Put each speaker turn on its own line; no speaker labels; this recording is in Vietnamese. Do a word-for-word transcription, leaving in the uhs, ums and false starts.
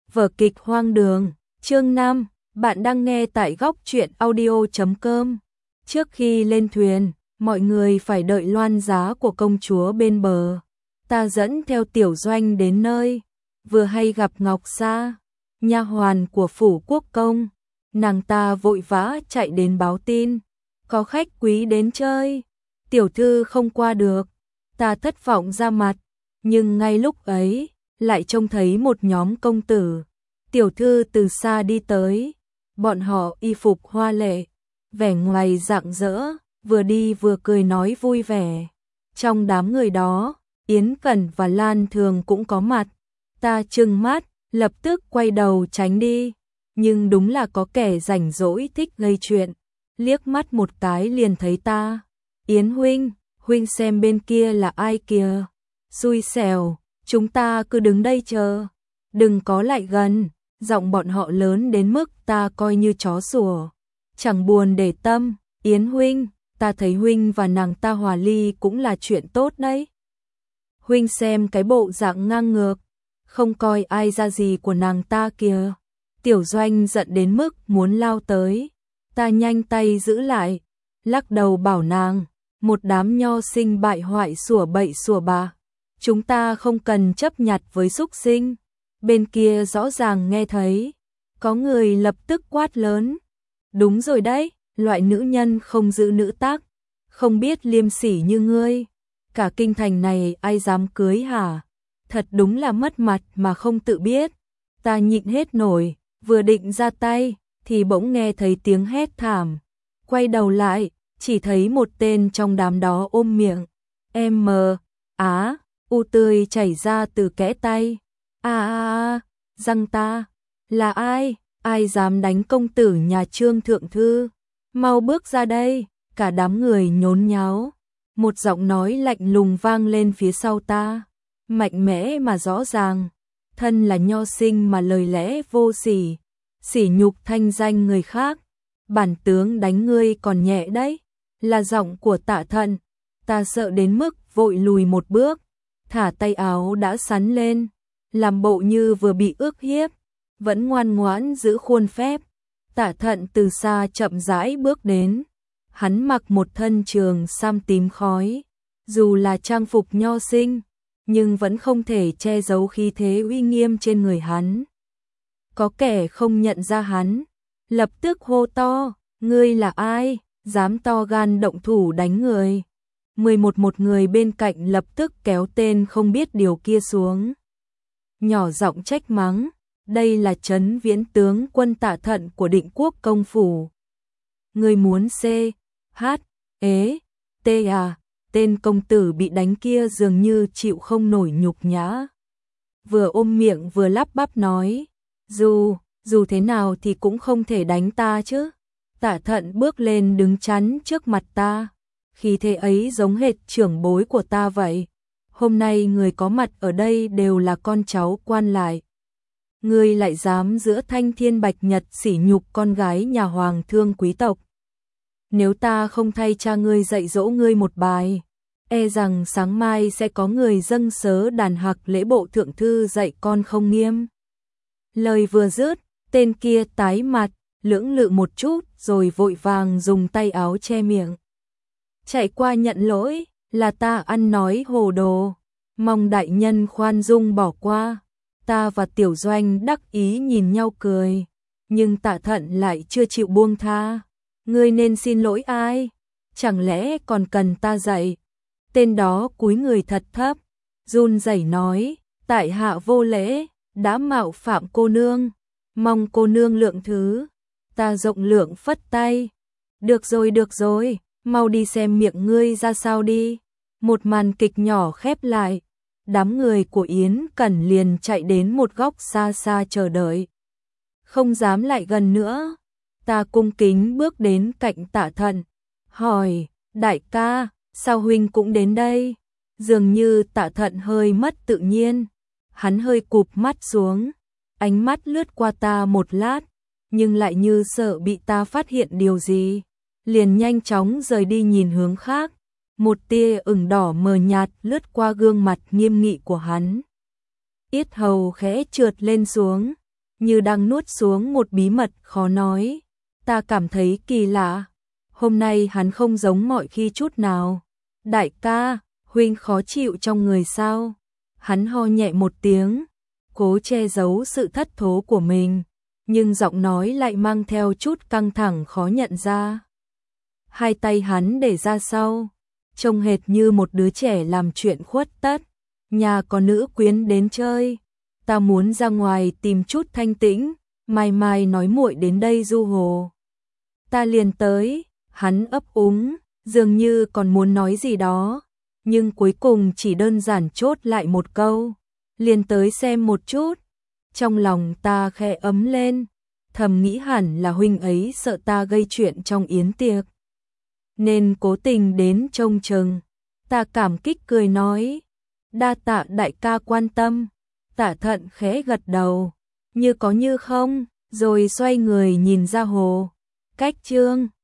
Vở kịch hoang đường, chương năm, bạn đang nghe tại góc truyện audio chấm com. Trước khi lên thuyền, mọi người phải đợi loan giá của công chúa bên bờ. Ta dẫn theo Tiểu Doanh đến nơi, vừa hay gặp Ngọc Sa, nha hoàn của phủ quốc công. Nàng ta vội vã chạy đến báo tin, có khách quý đến chơi, tiểu thư không qua được. Ta thất vọng ra mặt, nhưng ngay lúc ấy, lại trông thấy một nhóm công tử, tiểu thư từ xa đi tới. Bọn họ y phục hoa lệ, vẻ ngoài rạng rỡ, vừa đi vừa cười nói vui vẻ. Trong đám người đó, Yến Cẩn và Lan Thường cũng có mặt. Ta trừng mắt, lập tức quay đầu tránh đi. Nhưng đúng là có kẻ rảnh rỗi thích gây chuyện. Liếc mắt một cái liền thấy ta. Yến huynh, huynh xem bên kia là ai kìa. Xui xẻo, chúng ta cứ đứng đây chờ. Đừng có lại gần. Giọng bọn họ lớn đến mức ta coi như chó sủa. Chẳng buồn để tâm. Yến huynh, ta thấy huynh và nàng ta hòa ly cũng là chuyện tốt đấy. Huynh xem cái bộ dạng ngang ngược, không coi ai ra gì của nàng ta kìa. Tiểu Doanh giận đến mức muốn lao tới. Ta nhanh tay giữ lại, lắc đầu bảo nàng, một đám nho sinh bại hoại sủa bậy sủa bạ. Chúng ta không cần chấp nhặt với súc sinh. Bên kia rõ ràng nghe thấy, có người lập tức quát lớn. Đúng rồi đấy, loại nữ nhân không giữ nữ tắc, không biết liêm sỉ như ngươi. Cả kinh thành này ai dám cưới hả? Thật đúng là mất mặt mà không tự biết. Ta nhịn hết nổi, vừa định ra tay, thì bỗng nghe thấy tiếng hét thảm. Quay đầu lại, chỉ thấy một tên trong đám đó ôm miệng. Em mờ, á, u tươi chảy ra từ kẽ tay. À à à, răng ta, là ai, ai dám đánh công tử nhà Trương thượng thư, mau bước ra đây. Cả đám người nhốn nháo, một giọng nói lạnh lùng vang lên phía sau ta, mạnh mẽ mà rõ ràng, thân là nho sinh mà lời lẽ vô sỉ, sỉ nhục thanh danh người khác, bản tướng đánh ngươi còn nhẹ đấy. Là giọng của Tạ Thận. Ta sợ đến mức vội lùi một bước, thả tay áo đã sắn lên, làm bộ như vừa bị ức hiếp, vẫn ngoan ngoãn giữ khuôn phép. Tạ Thận từ xa chậm rãi bước đến, hắn mặc một thân trường sam tím khói, dù là trang phục nho sinh, nhưng vẫn không thể che giấu khí thế uy nghiêm trên người hắn. Có kẻ không nhận ra hắn, lập tức hô to, ngươi là ai, dám to gan động thủ đánh người. Mười một một người bên cạnh lập tức kéo tên không biết điều kia xuống, nhỏ giọng trách mắng, đây là Trấn Viễn tướng quân Tạ Thận của Định Quốc công phủ. Người muốn c, h, ế, t à, tên công tử bị đánh kia dường như chịu không nổi nhục nhã. Vừa ôm miệng vừa lắp bắp nói, dù, dù thế nào thì cũng không thể đánh ta chứ. Tạ Thận bước lên đứng chắn trước mặt ta, khí thế ấy giống hệt trưởng bối của ta vậy. Hôm nay người có mặt ở đây đều là con cháu quan lại. Ngươi lại dám giữa thanh thiên bạch nhật sỉ nhục con gái nhà hoàng thương quý tộc. Nếu ta không thay cha ngươi dạy dỗ ngươi một bài, e rằng sáng mai sẽ có người dâng sớ đàn hạc lễ bộ thượng thư dạy con không nghiêm. Lời vừa dứt, tên kia tái mặt, lưỡng lự một chút rồi vội vàng dùng tay áo che miệng. Chạy qua nhận lỗi, là ta ăn nói hồ đồ, mong đại nhân khoan dung bỏ qua. Ta và Tiểu Doanh đắc ý nhìn nhau cười, nhưng Tạ Thận lại chưa chịu buông tha. Ngươi nên xin lỗi ai? Chẳng lẽ còn cần ta dạy? Tên đó cúi người thật thấp, run rẩy nói, tại hạ vô lễ, đã mạo phạm cô nương, mong cô nương lượng thứ. Ta rộng lượng phất tay, được rồi được rồi, mau đi xem miệng ngươi ra sao đi. Một màn kịch nhỏ khép lại, đám người của Yến Cẩn liền chạy đến một góc xa xa chờ đợi, không dám lại gần nữa. Ta cung kính bước đến cạnh Tạ Thận, hỏi, đại ca, sao huynh cũng đến đây? Dường như Tạ Thận hơi mất tự nhiên, hắn hơi cụp mắt xuống, ánh mắt lướt qua ta một lát, nhưng lại như sợ bị ta phát hiện điều gì, liền nhanh chóng rời đi nhìn hướng khác. Một tia ửng đỏ mờ nhạt lướt qua gương mặt nghiêm nghị của hắn, yết hầu khẽ trượt lên xuống, như đang nuốt xuống một bí mật khó nói. Ta cảm thấy kỳ lạ, hôm nay hắn không giống mọi khi chút nào. Đại ca, huynh khó chịu trong người sao? Hắn ho nhẹ một tiếng, cố che giấu sự thất thố của mình, nhưng giọng nói lại mang theo chút căng thẳng khó nhận ra. Hai tay hắn để ra sau, trông hệt như một đứa trẻ làm chuyện khuất tất. Nhà có nữ quyến đến chơi, ta muốn ra ngoài tìm chút thanh tĩnh, mai mai nói muội đến đây du hồ. Ta liền tới. Hắn ấp úng, dường như còn muốn nói gì đó, nhưng cuối cùng chỉ đơn giản chốt lại một câu, liền tới xem một chút. Trong lòng ta khẽ ấm lên, thầm nghĩ hẳn là huynh ấy sợ ta gây chuyện trong yến tiệc, nên cố tình đến trông chừng. Ta cảm kích cười nói, đa tạ đại ca quan tâm. Tả Thận khẽ gật đầu, như có như không, rồi xoay người nhìn ra hồ. Cách chương